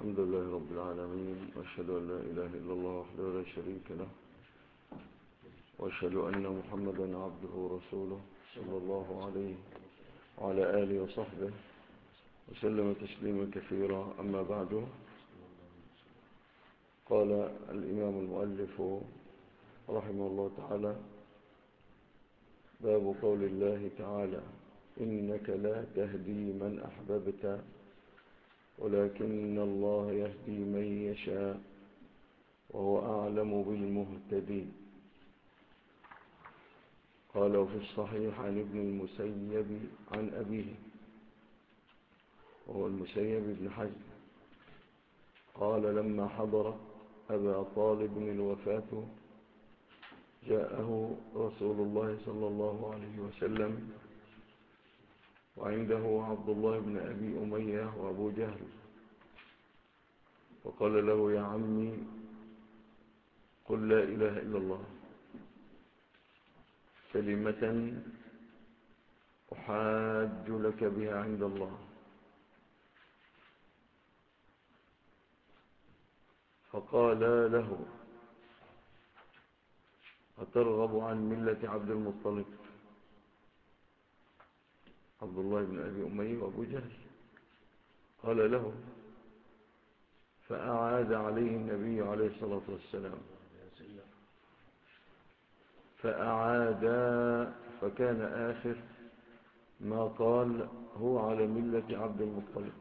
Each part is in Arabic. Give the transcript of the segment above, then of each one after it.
الحمد لله رب العالمين، وأشهد أن لا إله إلا الله وحده لا شريك له، وأشهد أن محمدا عبده ورسوله صلى الله عليه وعلى آله وصحبه وسلم تسليما كثيرا. أما بعد، قال الإمام المؤلف رحمه الله تعالى: باب قول الله تعالى: إنك لا تهدي من أحببت ولكن الله يهدي من يشاء وهو أعلم بالمهتدين. قال: وفي الصحيح عن ابن المسيب عن أبيه، وهو المسيب بن حزم، قال: لما حضر أبا طالب الوفاة جاءه رسول الله صلى الله عليه وسلم وعنده عبد الله بن أبي أمية وأبو جهل، فقال له: يا عمي، قل لا إله إلا الله، كلمة أحاج لك بها عند الله. فقال له: أترغب عن ملة عبد المطلب؟ عبد الله بن أبي أمية وأبو جهل قال له، فأعاد عليه النبي عليه الصلاة والسلام، فأعاد، فكان آخر ما قال: هو على ملة عبد المطلب،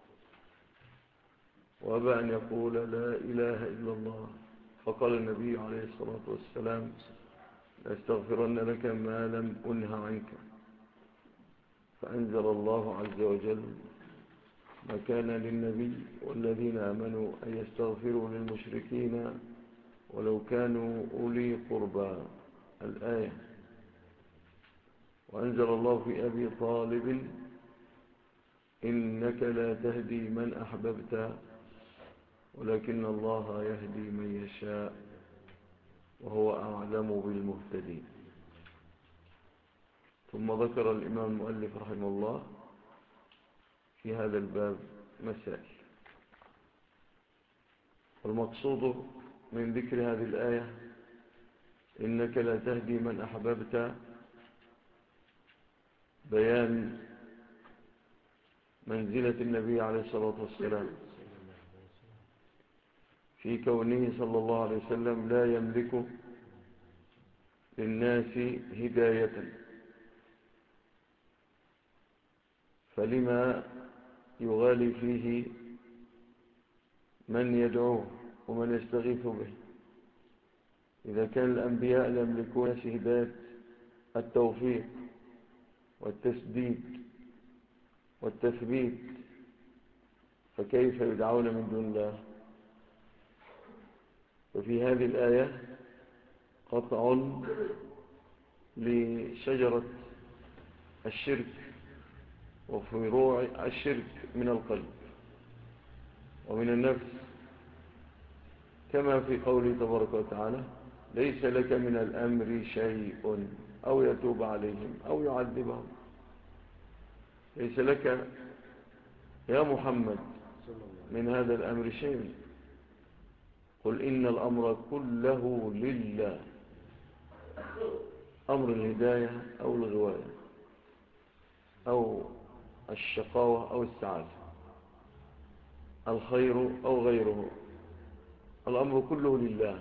وأبى أن يقول لا إله إلا الله. فقال النبي عليه الصلاة والسلام: لأستغفرن لك ما لم أنه عنك. فأنزل الله عز وجل: ما كان للنبي والذين آمنوا أن يستغفروا للمشركين ولو كانوا أولي قربى، الآية. وأنزل الله في أبي طالب: إنك لا تهدي من أحببت ولكن الله يهدي من يشاء وهو أعلم بالمهتدين. ثم ذكر الإمام المؤلف رحمه الله في هذا الباب مسائل، والمقصود من ذكر هذه الآية: إنك لا تهدي من أحببت، بيان منزلة النبي عليه الصلاة والسلام في كونه صلى الله عليه وسلم لا يملك للناس هداية، فلما يغالي فيه من يدعوه ومن يستغيث به؟ إذا كان الأنبياء يملكون هداية التوفيق والتسديد والتثبيت، فكيف يدعون من دون الله؟ وفي هذه الآية قطع لشجرة الشرك وفروع الشرك من القلب ومن النفس، كما في قوله تبارك وتعالى: ليس لك من الأمر شيء أو يتوب عليهم أو يعذبهم. ليس لك يا محمد من هذا الأمر شيء. قل إن الأمر كله لله، أمر الهداية أو الغواية أو الشقاوة أو السعادة، الخير أو غيره، الأمر كله لله.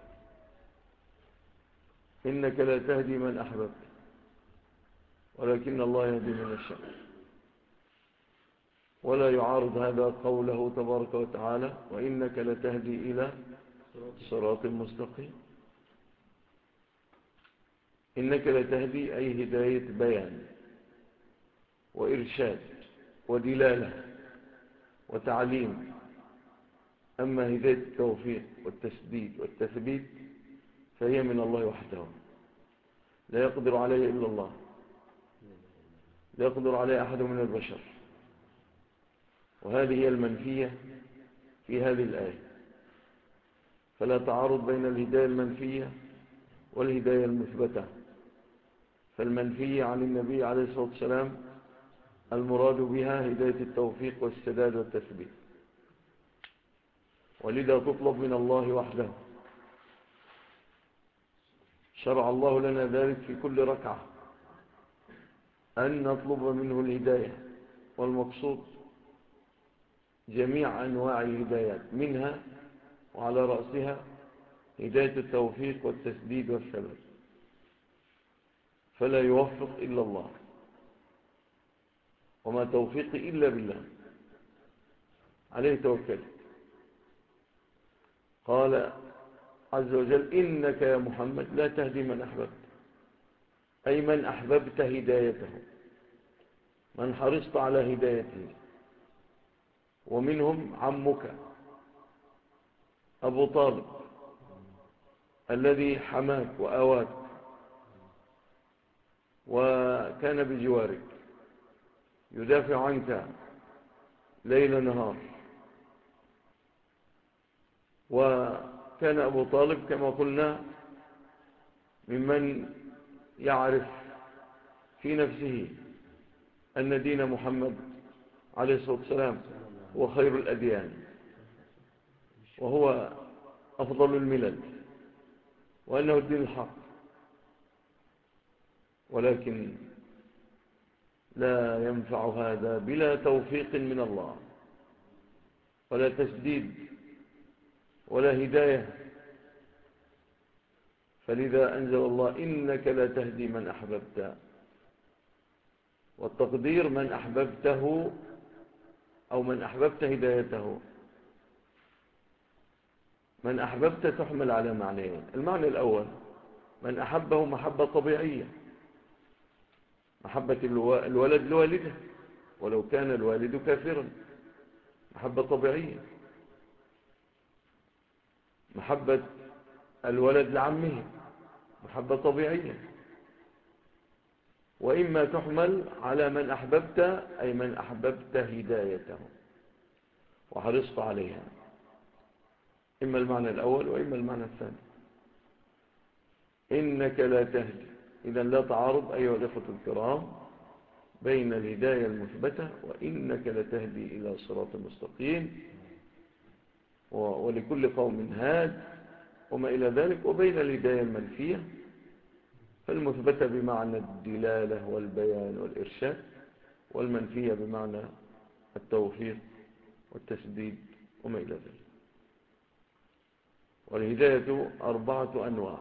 إنك لا تهدي من أحببت ولكن الله يهدي من يشاء. ولا يعارض هذا قوله تبارك وتعالى: وإنك لتهدي إلى صراط مستقيم. إنك لتهدي أي هداية بيان وإرشاد ودلالة وتعليم. أما هداية التوفيق والتسديد والتثبيت فهي من الله وحده، لا يقدر عليه إلا الله، لا يقدر عليه أحد من البشر. وهذه هي المنفية في هذه الآية، فلا تعارض بين الهداية المنفية والهداية المثبتة. فالمنفية عن النبي عليه الصلاة والسلام المراد بها هداية التوفيق والسداد والتثبيت، ولذا تطلب من الله وحده. شرع الله لنا ذلك في كل ركعة، أن نطلب منه الهداية، والمقصود جميع أنواع الهدايات، منها وعلى رأسها هداية التوفيق والتسديد والثبات، فلا يوفق إلا الله، وما توفيقي إلا بالله، عليه توكل. قال عز وجل: إنك يا محمد لا تهدي من أحببت، أي من أحببت هدايته، من حرصت على هدايته، ومنهم عمك أبو طالب الذي حماك وآواك وكان بجوارك يدافع عنك ليل نهار. وكان أبو طالب كما قلنا ممن يعرف في نفسه أن دين محمد عليه الصلاة والسلام هو خير الأديان، وهو أفضل الملل، وأنه الدين الحق، ولكن لا ينفع هذا بلا توفيق من الله، ولا تسديد، ولا هداية. فلذا أنزل الله: إنك لا تهدي من أحببت، والتقدير من أحببته أو من أحببت هدايته. من أحببت تحمل على معنيين: المعنى الأول من أحبه محبة طبيعية، محبة الولد لوالده ولو كان الوالد كافرا، محبة طبيعية. محبة الولد لعمه، محبة طبيعية. وإما تحمل على من أحببت، أي من أحببت هدايته وحرصت عليها، إما المعنى الأول وإما المعنى الثاني. إنك لا تهدي، إذن لا تعارض أيها الأخوة الكرام بين الهداية المثبتة وإنك لتهدي إلى صراط مستقيم ولكل قوم هاد وما إلى ذلك، وبين الهداية المنفية فالمثبتة بمعنى الدلالة والبيان والإرشاد، والمنفية بمعنى التوفيق والتسديد وما إلى ذلك. والهداية 4 أنواع: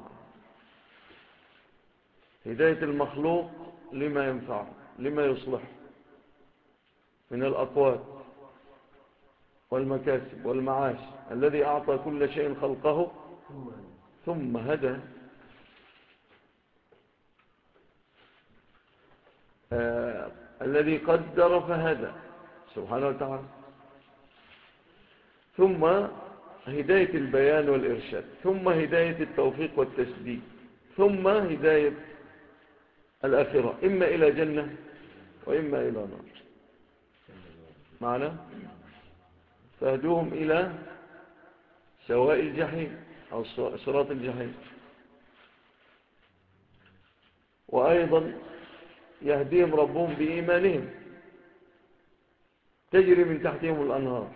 هداية المخلوق لما ينفعه، لما يصلح من الأقوات والمكاسب والمعاش، الذي أعطى كل شيء خلقه ثم هدى. الذي قدر فهدى سبحانه وتعالى. ثم هداية البيان والإرشاد، ثم هداية التوفيق والتسديد، ثم هداية الآخرة، إما إلى جنة وإما إلى نار. معنى فهدوهم إلى سواء الجحيم أو صراط الجحيم. وأيضا يهديهم ربهم بإيمانهم تجري من تحتهم الأنهار.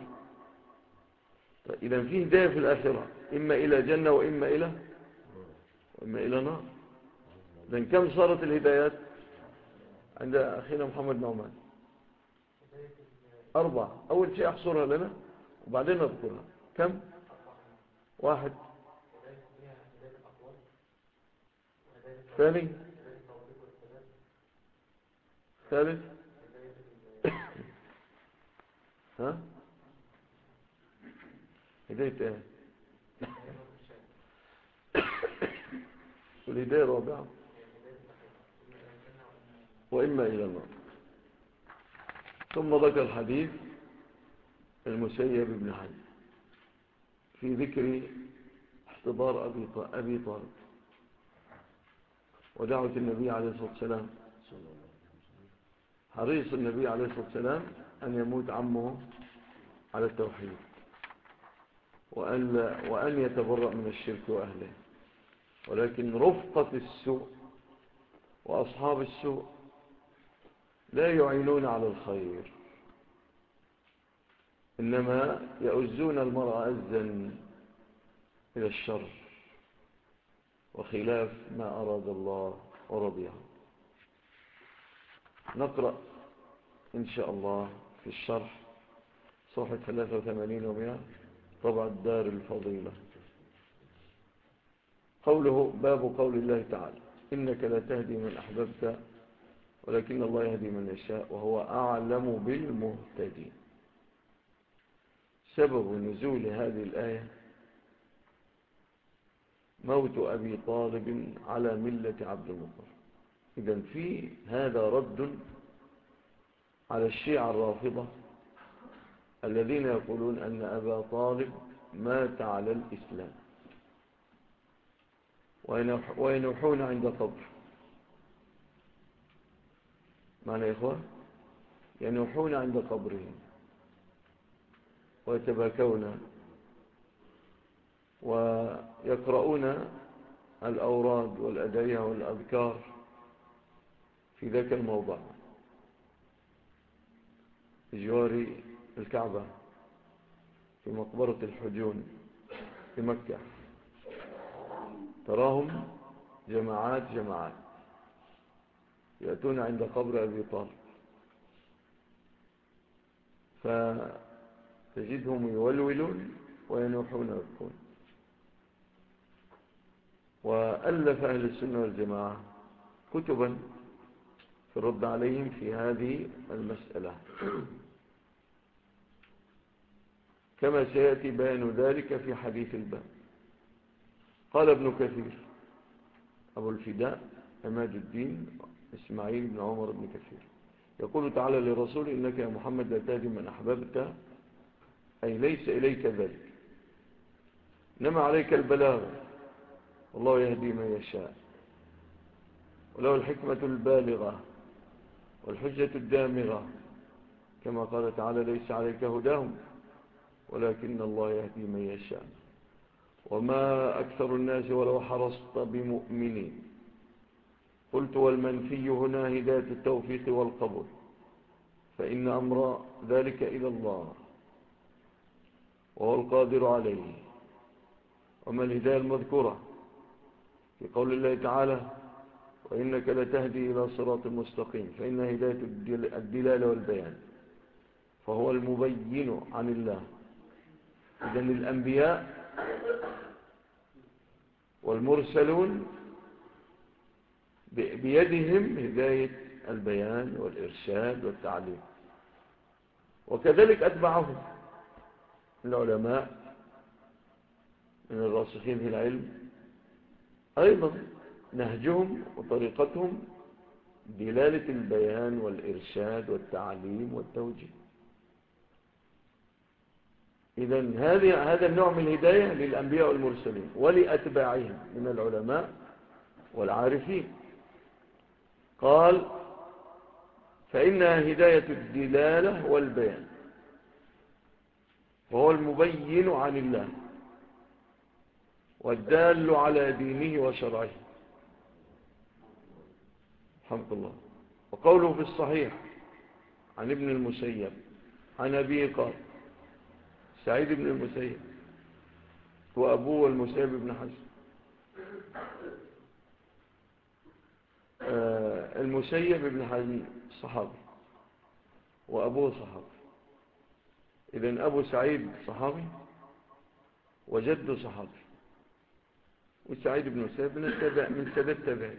إذن في هداية في الآخرة، إما إلى جنة وإما إلى نار. إذن كم صارت الهدايات عند أخينا محمد نعمان؟ 4. أول شيء أحصرها لنا وبعدين نذكرها. كم؟ 1. ثاني؟ ثالث؟ ها؟ هداية ايه؟ والهداية الرابعة وإما إلى النار. ثم ذكر الحديث المسيب بن حي في ذكر احتضار أبي طالب ودعوة النبي عليه الصلاة والسلام. حريص النبي عليه الصلاة والسلام أن يموت عمه على التوحيد، وأن يتبرأ من الشرك وأهله، ولكن رفقة السوء وأصحاب السوء لا يعينون على الخير. إنما يؤزون المرء أزا إلى الشر وخلاف ما أراد الله ورضيه. نقرأ إن شاء الله في الشرح صفحة 83 و100 طبع الدار الفضيلة. قوله باب قول الله تعالى إنك لا تهدي من أحببت ولكن الله يهدي من يشاء وهو أعلم بالمهتدين. سبب نزول هذه الآية موت أبي طالب على ملة عبد المطلب. إذن في هذا رد على الشيعة الرافضة الذين يقولون أن أبا طالب مات على الإسلام وينوحون عند قبر. معنى يا إخوة ينوحون عند قبرهم ويتباكون ويقرؤون الأوراد والأدعية والأذكار في ذاك الموضع بجوار الكعبة في مقبرة الحجون في مكة. تراهم جماعات يأتون عند قبر أبي طالب فتجدهم يولولون وينوحون ويبكون. وألف أهل السنة والجماعة كتبا في الرد عليهم في هذه المسألة كما سيأتي بيان ذلك في حديث الباب. قال ابن كثير أبو الفداء عماد الدين إسماعيل بن عمر بن كثير يقول تعالى لرسول إنك يا محمد لا تهدي من أحببت، أي ليس إليك ذلك، إنما عليك البلاغ والله يهدي من يشاء وله الحكمة البالغة والحجة الدامغة كما قال تعالى ليس عليك هداهم ولكن الله يهدي من يشاء وما أكثر الناس ولو حرصت بمؤمنين. قلت والمنفي هنا هداية التوفيق والقبول فإن أمر ذلك إلى الله وهو القادر عليه. وما الهداية المذكورة في قول الله تعالى وإنك لتهدي إلى صراط مستقيم فإن هداية الدلالة والبيان فهو المبين عن الله. إذن الأنبياء والمرسلون بيدهم هداية البيان والإرشاد والتعليم، وكذلك أتبعهم العلماء من الراسخين في العلم أيضا نهجهم وطريقتهم دلالة البيان والإرشاد والتعليم والتوجيه. إذن هذا النوع من الهداية للأنبياء والمرسلين ولأتباعهم من العلماء والعارفين. قال فإنها هداية الدلالة والبيان وهو المبين عن الله والدال على دينه وشرعه. الحمد لله. وقوله في الصحيح عن ابن المسيب عن أبيه قال سعيد بن المسيب وأبوه المسيب بن حسن. المسيب بن حزم صحابي وأبوه صحابي. إذن أبو سعيد صحابي وجده صحابي وسعيد بن المسيب من سادات التابعين.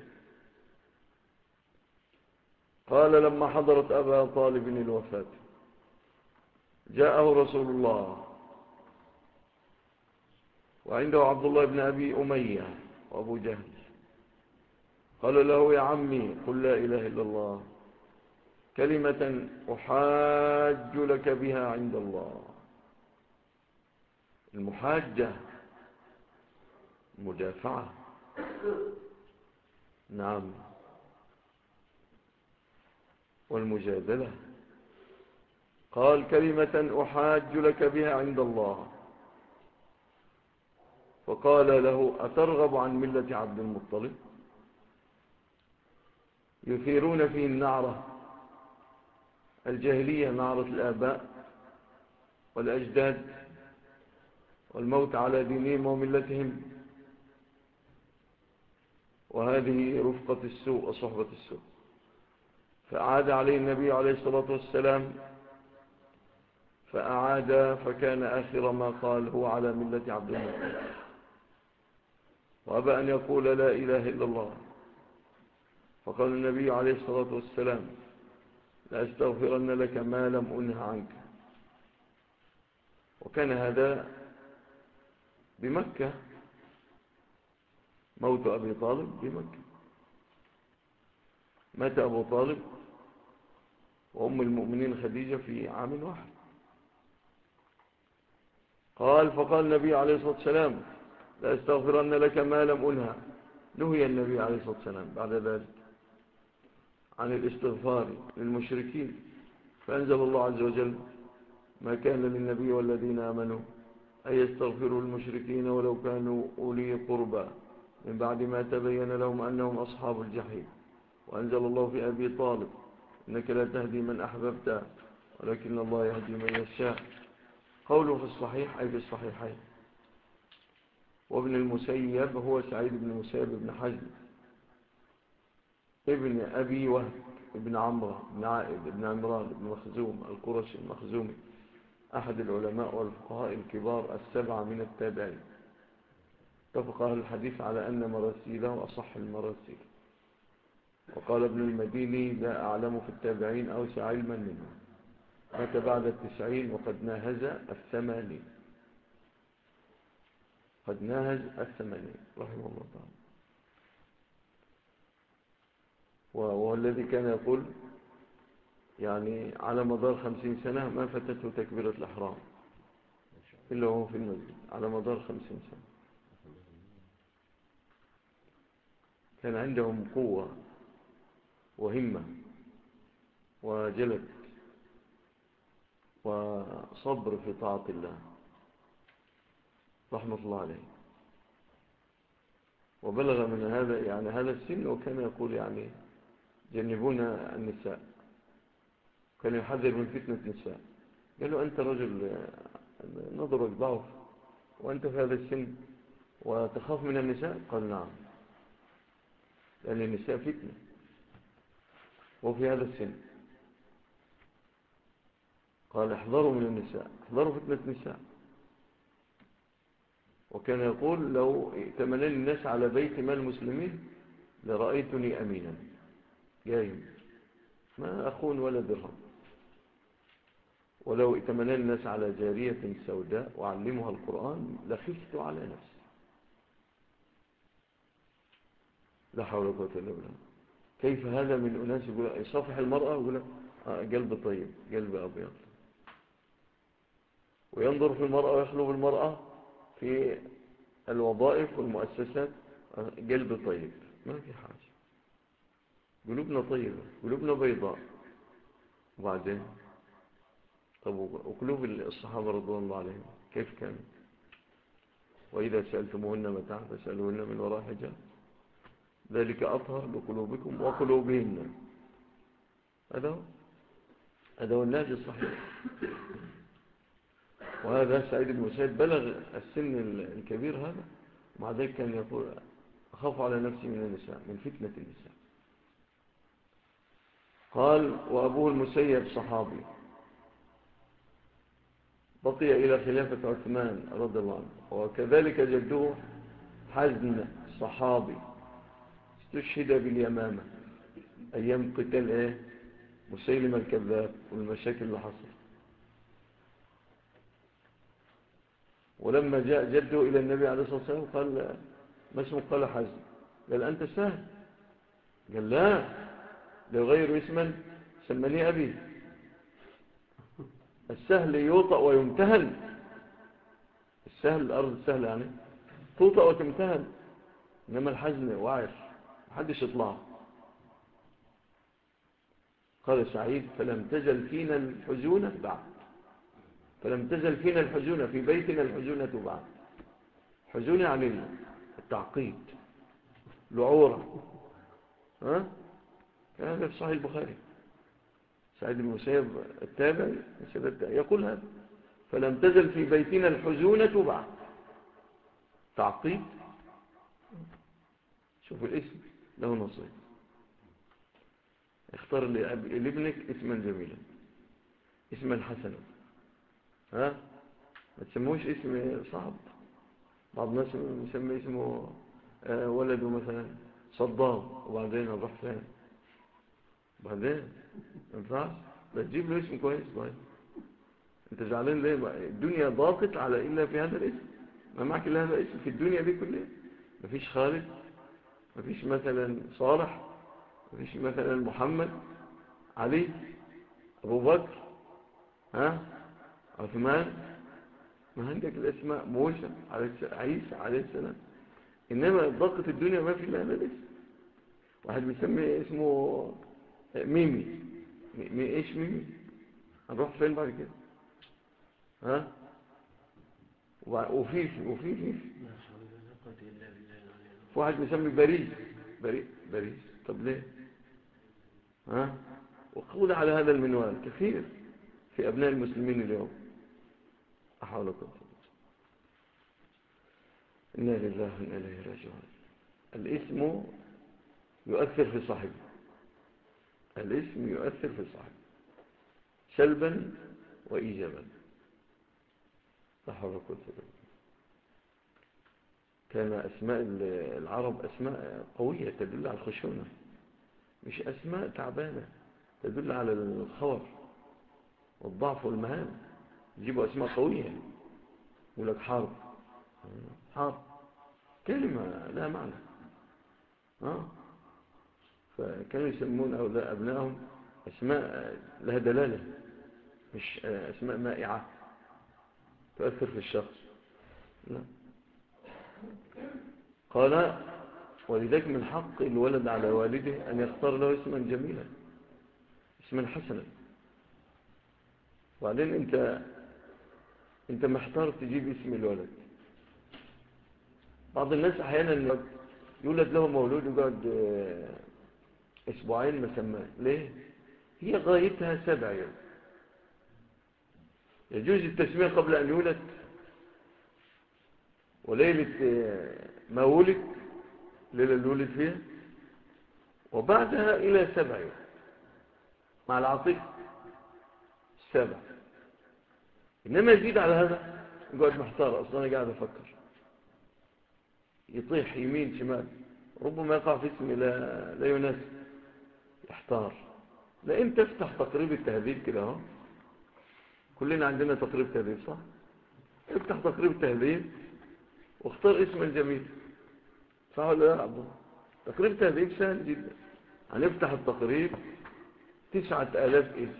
قال لما حضرت أبا طالب الوفاة جاءه رسول الله وعنده عبد الله بن أبي أمية وأبو جهل. قال له يا عمي قل لا إله إلا الله كلمة أحاج لك بها عند الله. المحاجة مدافعة، نعم، والمجادلة. قال كلمة أحاج لك بها عند الله. فقال له أترغب عن ملة عبد المطلب؟ يثيرون فيه النعرة الجاهلية، نعرة الآباء والأجداد والموت على دينهم وملتهم، وهذه رفقة السوء وصحبة السوء. فأعاد عليه النبي عليه الصلاة والسلام، فكان آخر ما قال هو على ملة عبد المطلب، وأبى أن يقول لا إله إلا الله. فقال النبي عليه الصلاة والسلام لأستغفرن لك ما لم أنه عنك. وكان هذا بمكة، موت أبي طالب بمكة. مات أبو طالب وأم المؤمنين خديجة في عام واحد. فقال النبي عليه الصلاة والسلام لأستغفرن لك ما لم أنهى. نهي النبي عليه الصلاة والسلام بعد ذلك عن الاستغفار للمشركين، فأنزل الله عز وجل ما كان للنبي والذين آمنوا أن يستغفروا للمشركين ولو كانوا أولي قربى من بعد ما تبين لهم أنهم أصحاب الجحيم. وأنزل الله في أبي طالب إنك لا تهدي من أحببت ولكن الله يهدي من يشاء. قوله في الصحيح أي في الصحيحين. وابن المسيب هو سعيد بن المسيب بن حزم ابن أبي وهب ابن عمرو بن عائد ابن عمران ابن مخزوم القرشي المخزومي، أحد العلماء والفقهاء الكبار السبعة من التابعين. اتفق أهل الحديث على أن مراسيله أصح المراسيل. وقال ابن المديني لا أعلم في التابعين أوسع علما منه. مات بعد 90 وقد ناهز 80. قد ناهز 80 رحمه الله تعالى. وهو الذي كان يقول يعني على مدار 50 سنة ما فتته تكبيرة الإحرام إلا وهو في المسجد على مدار 50 سنة. كان عندهم قوة وهمة وجلد وصبر في طاعة الله رحمة الله عليه. وبلغ من هذا يعني هذا السن، وكان يقول يعني جنبونا النساء، كان يحذر من فتنة النساء. قال له أنت رجل نظرك ضعف وأنت في هذا السن وتخاف من النساء؟ قال نعم، لأن النساء فتنة وفي هذا السن. قال احذروا من النساء، احذروا فتنة النساء. وكان يقول لو ائتمنني الناس على بيت مال المسلمين لرأيتني أمينا جاي ما أخون ولا درهم. ولو ائتمنني الناس على جارية سوداء وعلمها القرآن لخفت على نفسي. لا حول ولا قوة إلا بالله. كيف هذا من أناس يقول يصافح المرأة ويقول قلب طيب قلب أبيض، وينظر في المرأة ويخلو بالمرأة في الوظائف والمؤسسات قلب طيب. ما في حاجة، قلوبنا طيبة، قلوبنا بيضاء. وبعدين طب وقلوب الصحابة رضوان الله عليهم كيف كانوا؟ وإذا سألتموهن متاعا فاسألوهن من وراء حجاب ذلك أطهر لقلوبكم وقلوبهن. هذا هو النهج الصحيح. وهذا سعيد بن مسيب بلغ السن الكبير هذا، ومع ذلك كان يقول أخاف على نفسي من النساء، من فتنة النساء. قال وأبوه المسيب صحابي بقي إلى خلافة عثمان رضي الله عنه. وكذلك جده حزن صحابي استشهد باليمامة أيام قتال مسيلمة الكذاب والمشاكل اللي حصل. ولما جاء جده إلى النبي عليه الصلاة والسلام قال ما اسمه؟ قال حزن. قال أنت سهل؟ قال لا، لو غير اسما سمني أبي. السهل يوطأ ويمتهن. السهل الأرض السهلة يعني توطأ وتمتهن، إنما الحزن وعر محدش يطلع. قال سعيد فلم تزل فينا الحزونة بعد، فلم تزل فينا الحزونة في بيتنا الحزونة بعد. حزونة عن التعقيد العورة. هذا في صحيح البخاري. سعيد بن المسيب التابعي يقول هذا فلم تزل في بيتنا الحزونة بعد. تعقيد. شوف الاسم له نصيب. اختار لابنك اسما جميلا، اسما حسنا، ها، ما تسموش اسم صعب. بعض الناس يسمي اسمه ولده مثلا صدام، وبعدين نروح فين؟ بعدين ما ينفعش، بتجيب له اسم كويس. طيب انت زعلان ليه؟ الدنيا ضاقت على الا في هذا الاسم، ما معك الا هذا الاسم في الدنيا دي كلها. مفيش خالد، مفيش مثلا صالح، مفيش مثلا محمد، علي، ابو بكر، ها، عثمان. ما عندك الاسماء، موسى، عيسى عليه السلام. انما ضاقت الدنيا ما في الا هذا الاسم. واحد بيسمي اسمه ميمي. ايش ميمي؟ هنروح فين بعد كده؟ ها، وفي واحد بيسمي باريس. باريس. طب ليه؟ ها، وقول على هذا المنوال كثير في ابناء المسلمين اليوم. احاول اقول انا لله وانا اليه راجعون. الاسم يؤثر في صاحبه، الاسم يؤثر في صاحبه سلبا وايجابا. لا حول ولا قوه الا بالله. كان اسماء العرب اسماء قويه تدل على الخشونه، مش اسماء تعبانه تدل على الخور والضعف والمهانه. يجيبوا اسماء قويه، يقول لك حرب. حرب كلمه لها معنى. فكانوا يسمون أولاد أبنائهم أسماء لها دلالة، مش أسماء مائعة تؤثر في الشخص. لا. قال ولذلك من حق الولد على والده أن يختار له اسما جميلا، اسما حسنا. وبعدين أنت محتار تجيب اسم الولد. بعض الناس أحيانا يولد له مولود يقعد أسبوعين ما سماه. ليه؟ هي غايتها 7 يوم. يجوز التسمية قبل أن يولد، وليلة ما ولد، ليلة اللي ولد فيها، وبعدها إلى 7 يوم مع العقيق 7. إنما يزيد على هذا يقعد محتار. أصلا أنا قاعد أفكر، يطيح يمين شمال، ربما يقع في اسم لا يناسب، يحتار. لأن تفتح تقريب التهذيب كده اهو، كلنا عندنا تقريب تهذيب صح؟ افتح تقريب التهذيب واختار اسما جميل. فعلا يا عبد الله تقريب التهذيب سهل جدا. هنفتح التقريب 9000 اسم،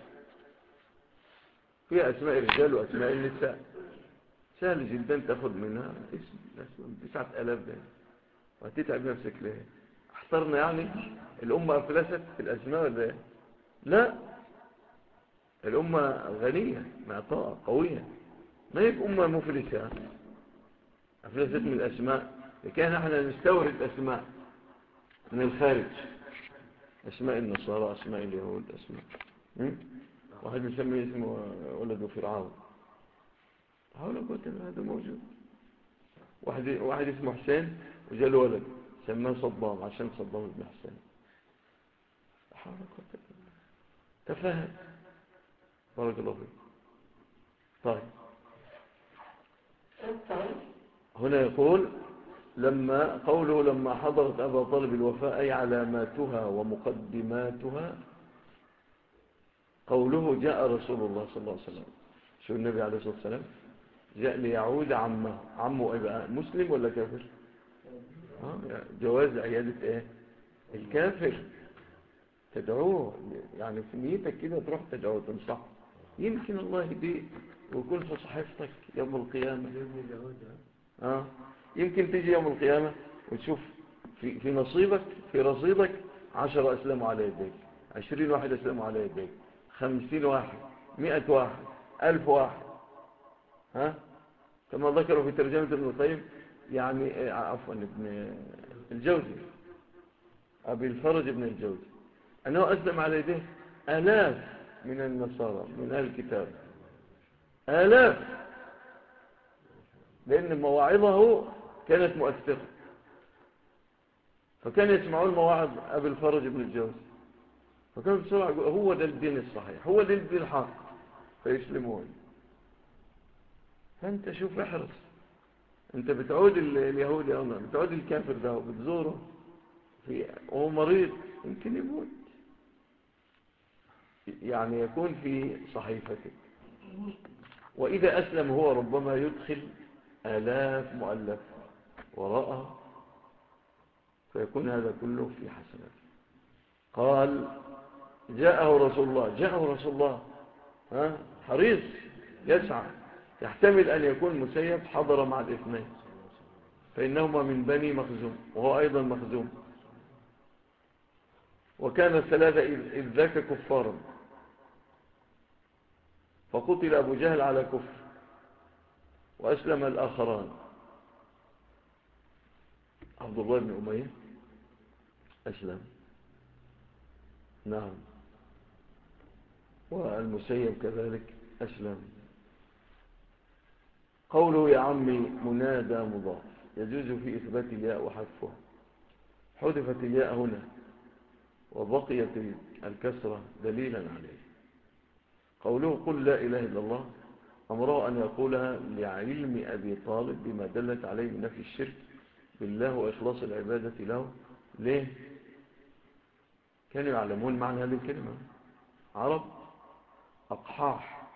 فيها أسماء الرجال وأسماء النساء، سهل جدا تأخذ منها اسم 9000 ده. وهتتعب نفسك ليه؟ احترنا يعني الأمة أفلست في الأسماء ولا ايه؟ لا، الأمة غنية معطاء قوية، ما هي أمة مفلسة أفلست من الأسماء. لكن احنا نستورد أسماء من الخارج، أسماء النصارى، أسماء اليهود، أسماء واحد يسمي اسمه ولده فرعون. حول قوة إلا هذا موجود. واحد اسمه حسين وجاء له ولد سماه صدام عشان صدام ابن حسين. حول قوة إلا بالله. تفاهم. بارك الله فيك. طيب هنا يقول لما حضرت أبا طالب الوفاء أي علاماتها ومقدماتها. قوله جاء رسول الله صلى الله عليه وسلم. شو النبي عليه الصلاة والسلام جاء ليعود عمه ايه بقى، مسلم ولا كافر؟ جواز عيادة ايه الكافر، تدعوه يعني في نيتك كده، تروح تدعوه تنصحه، يمكن الله يهديه ويكون في صحيفتك يوم القيامة. يمكن تيجي يوم القيامة وتشوف في نصيبك في رصيدك 10 أسلموا على يديك، 20 واحد أسلموا على يديك، 50 واحد، 100 واحد، 1000 واحد. كما ذكروا في ترجمة ابن القيم، يعني عفوا ابن الجوزي، أبي الفرج ابن الجوزي، أنه أسلم على يديه 1000 من النصارى من أهل الكتاب، 1000 لأن مواعظه كانت مؤثرة، فكان يسمعون مواعظ أبي الفرج بن الجوزي، فكانوا بسرعة يقول هو ده الدين الصحيح، هو ده الدين الحق، فيسلمون. فأنت شوف احرص، أنت بتعود اليهودي أو بتعود الكافر ده وبتزوره وهو مريض، يمكن يموت، يعني يكون في صحيفتك. وإذا أسلم هو ربما يدخل آلاف مؤلف وراءه، فيكون هذا كله في حسناته. قال جاءه رسول الله حريص يسعى، يحتمل أن يكون مسيب حضر مع الاثنين، فإنهما من بني مخزوم وهو أيضا مخزوم، وكان الثلاثة إذ ذاك كفارا، فقتل أبو جهل على كفر وأسلم الآخران. عبد الله بن أمية أسلم، نعم، والمسيب كذلك أسلم. قوله يا عمي منادى مضاف، يجوز في إثبات الياء وحذفها، حذفت الياء هنا وبقيت الكسرة دليلا عليه. قوله قل لا إله إلا الله، أمره أن يقولها لعلم أبي طالب بما دلت عليه من نفي الشرك بالله وإخلاص العبادة له. ليه؟ كانوا يعلمون معنى هذه الكلمة، عرب أقحاح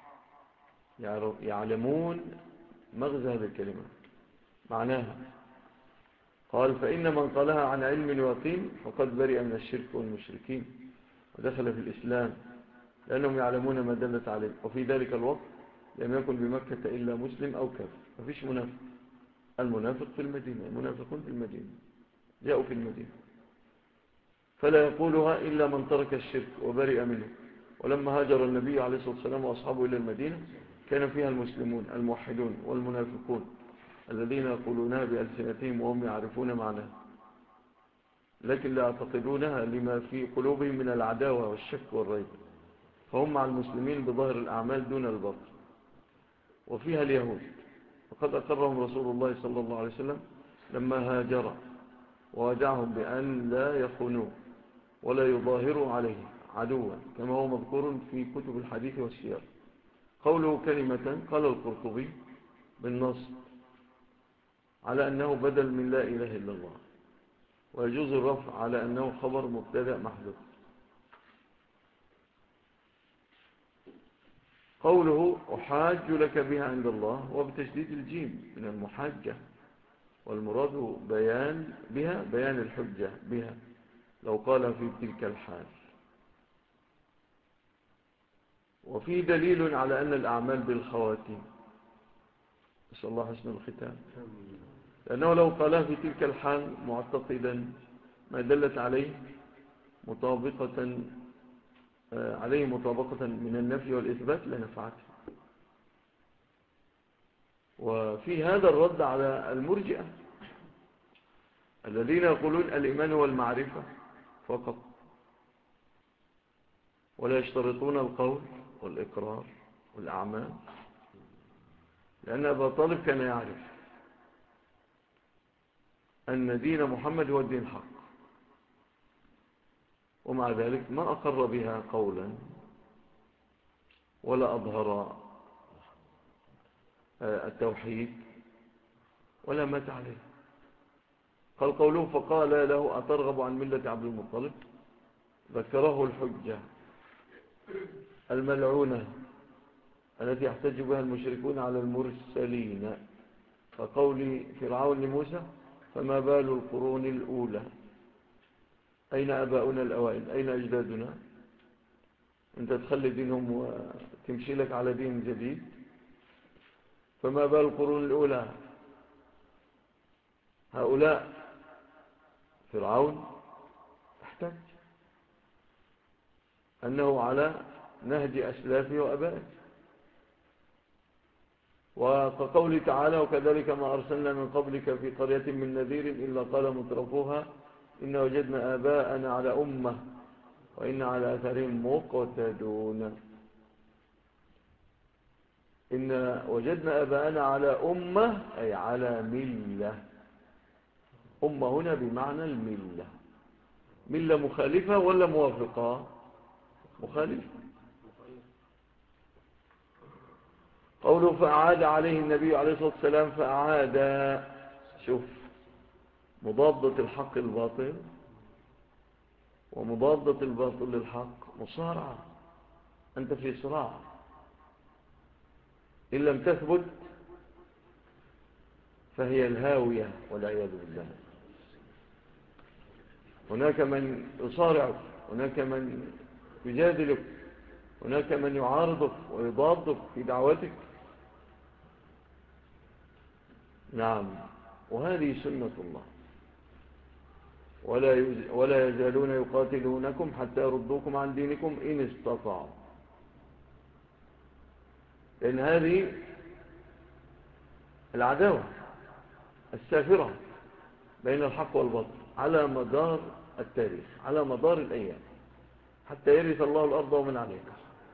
يعلمون مغزى هذه الكلمة معناها. قال فإن من قالها عن علم ويقين فقد برئ من الشرك والمشركين ودخل في الإسلام، لأنهم يعلمون ما دلت عليه. وفي ذلك الوقت لم يكن بمكة إلا مسلم أو كافر، مفيش منافق. المنافق في المدينة، المنافقون في المدينة، جاءوا في المدينة، فلا يقولها إلا من ترك الشرك وبرئ منه. ولما هاجر النبي عليه الصلاة والسلام وأصحابه إلى المدينة كان فيها المسلمون الموحدون والمنافقون الذين يقولونها بألسنتهم وهم يعرفون معناها، لكن لا يعتقدونها لما في قلوبهم من العداوة والشك والريب، فهم مع المسلمين بظاهر الأعمال دون الباطن. وفيها اليهود، وقد أقرهم رسول الله صلى الله عليه وسلم لما هاجر، ووجعهم بأن لا يخونوه ولا يظاهروا عليه عدوا، كما هو مذكور في كتب الحديث والسير. قوله كلمة قال القرطبي بالنص على أنه بدل من لا إله إلا الله، ويجوز الرفع على أنه خبر مبتدأ محذوف. قوله أحاج لك بها عند الله وبتشديد الجيم من المحاجة، والمراد بيان بها بيان الحجة بها لو قال في تلك الحال. وفي دليل على أن الأعمال بالخواتيم، نسأل الله حسن الختام، لأنه لو قالها في تلك الحال معتقدا ما دلت عليه مطابقة من النفي والإثبات لنفعته. وفي هذا الرد على المرجئة الذين يقولون الإيمان هو المعرفة فقط، ولا يشترطون القول والإقرار والأعمال، لأن أبا طالب كان يعرف أن دين محمد هو الدين الحق، ومع ذلك ما أقر بها قولا ولا أظهر التوحيد ولا مات عليه. قال قوله فقال له أترغب عن ملة عبد المطلب، ذكره الحجة الملعونة التي يحتج بها المشركون على المرسلين، فقول فرعون لموسى فما بال القرون الأولى، أين أباؤنا الأوائل، أين أجدادنا، أنت تخلي دينهم وتمشي لك على دين جديد. فما بال القرون الأولى، هؤلاء فرعون احتج أنه على نهج أسلافه وأبائه. وكقوله تعالى وكذلك ما أرسلنا من قبلك في قرية من نذير إلا قال مترفوها إن وجدنا آباءنا على أمة وإن على أثرهم مقتدون. إن وجدنا أباءنا على أمة أي على ملة. أمة هنا بمعنى الملة. ملة مخالفة ولا موافقة؟ مخالفة. قوله فأعاد عليه النبي عليه الصلاة والسلام، فأعاد، شوف، مضادة الحق الباطل ومضادة الباطل للحق مصارعة، أنت في صراع، إن لم تثبت فهي الهاوية والعياذ بالله. هناك من يصارعك، هناك من يجادلك، هناك من يعارضك ويضادك في دعوتك. نعم، وهذه سنة الله. ولا يزالون يقاتلونكم حتى يردوكم عن دينكم إن استطاعوا. لأن هذه العداوة السافرة بين الحق والباطل على مدار التاريخ، على مدار الأيام، حتى يرث الله الأرض ومن عليها.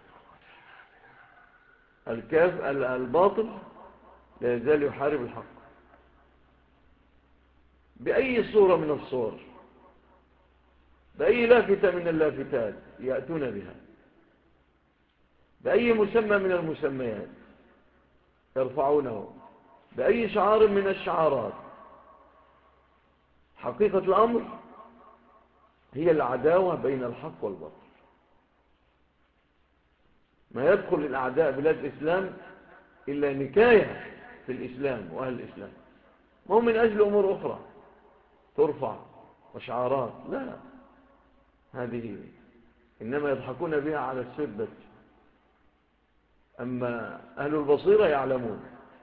الباطل لا يزال يحارب الحق بأي صورة من الصور، بأي لافتة من اللافتات يأتون بها، بأي مسمى من المسميات يرفعونه، بأي شعار من الشعارات. حقيقة الأمر هي العداوة بين الحق والباطل. ما يدخل الأعداء بلاد الإسلام إلا نكاية في الإسلام وأهل الإسلام، ما هو من أجل أمور أخرى ترفع وشعارات، لا، هذه إنما يضحكون بها على السدة. أما أهل البصيرة يعلمون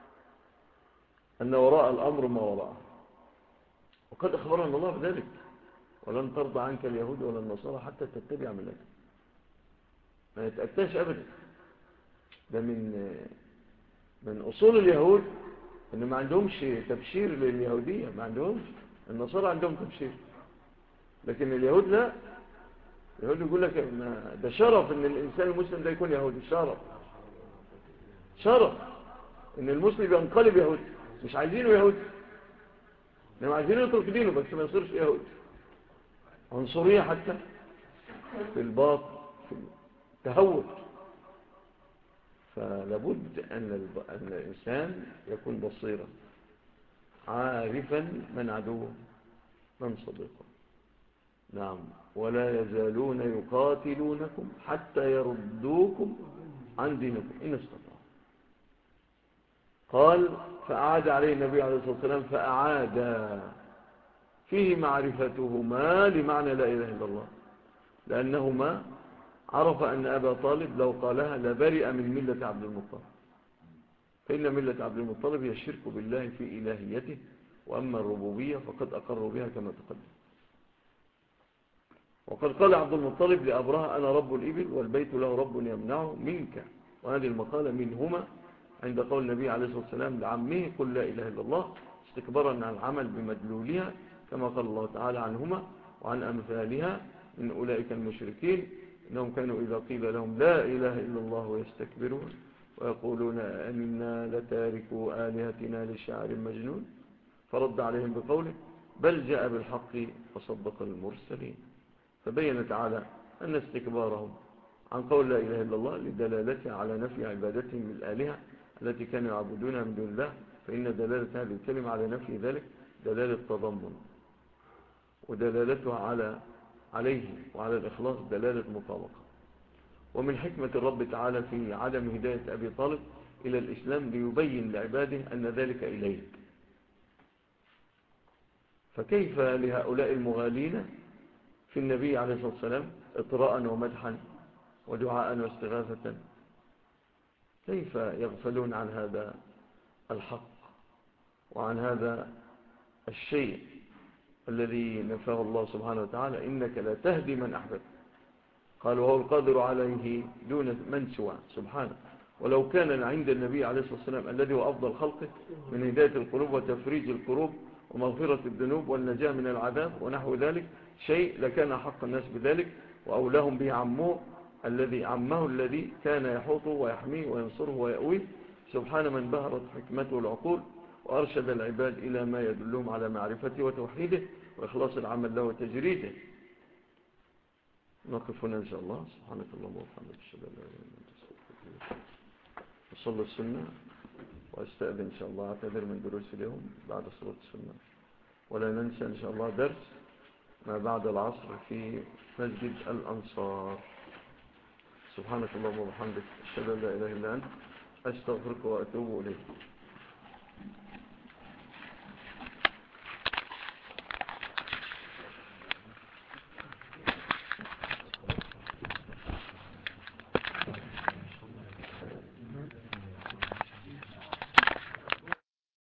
أن وراء الأمر ما وراءه، وقد أخبرنا الله بذلك: ولن ترضى عنك اليهود ولا النصارى حتى تتبع ملتهم. ما يتأتاش أبدا. ده من أصول اليهود إن ما عندهمش تبشير لليهودية، ما عندهمش. النصارى عندهم تبشير، لكن اليهود لا. اليهود يقول لك ده شرف إن الإنسان المسلم ده يكون يهودي، شرف إن المسلم ينقلب يهودي. مش عايزينه يهودي، إنما عايزينه يترك دينه بس ما يصيرش يهودي. عنصرية حتى في الباطل، في التهود. فلابد أن الإنسان يكون بصيرا، عارفا من عدوه من صديقه. نعم، ولا يزالون يقاتلونكم حتى يردوكم عن دينكم إن استطاعوا. قال فأعاد عليه النبي عليه الصلاة والسلام، فأعاد فيه معرفتهما لمعنى لا إله إلا الله، لأنهما عرف أن أبا طالب لو قالها لبرئ من ملة عبد المطلب، فإن ملة عبد المطلب هي الشرك بالله في إلهيته، وأما الربوبية فقد أقروا بها كما تقدم. وقد قال عبد المطلب لأبرهة أنا رب الإبل والبيت له رب يمنعه منك، وهذه المقالة منهما عند قول النبي عليه الصلاة والسلام لعمه قل لا إله إلا الله، استكبارا عن العمل بمدلولها، كما قال الله تعالى عنهما وعن أمثالها من أولئك المشركين إنهم كانوا إذا قيل لهم لا إله إلا الله يستكبرون ويقولون أئنا لتاركوا آلهتنا لشاعر مجنون، فرد عليهم بقوله بل جاء بالحق وصدق المرسلين. فبين تعالى أن استكبارهم عن قول لا إله إلا الله لدلالته على نفي عبادتهم للآلهة التي كانوا يعبدونها من دون الله، فإن دلالة هذه الكلمة على نفي ذلك دلالة تضمن، ودلالتها عليه وعلى الإخلاص دلالة مطابقة. ومن حكمة الرب تعالى في عدم هداية أبي طالب إلى الإسلام ليبين لعباده أن ذلك إليه. فكيف لهؤلاء المغالين في النبي عليه الصلاة والسلام إطراء ومدحا ودعاء واستغاثة، كيف يغفلون عن هذا الحق وعن هذا الشيء الذي نفاه الله سبحانه وتعالى إنك لا تهدي من أحببت. قال وهو القادر عليه دون من سواه سبحانه. ولو كان عند النبي عليه الصلاة والسلام الذي هو أفضل خلقه من هداية القلوب وتفريج الكروب ومغفرة الذنوب والنجاة من العذاب ونحو ذلك شيء لكان حق الناس بذلك، وأولاهم به عمه الذي كان يحوطه ويحميه وينصره ويأويه سبحان من بهرت حكمته العقول وأرشد العباد إلى ما يدلهم على معرفته وتوحيده وإخلاص العمل له وتجريده. نقف هنا إن شاء الله. سبحانك اللهم وبحمدك أشهد أن لا إله إلا أنت أستغفرك وأتوب إليك. وصلوا السنة، وأستأذن إن شاء الله أعتذر من دروس اليوم بعد صلاة السنة. ولا ننسى إن شاء الله درس ما بعد العصر في مسجد الأنصار. سبحانك اللهم وبحمدك أشهد أن لا إله إلا أنت أستغفرك وأتوب إليك.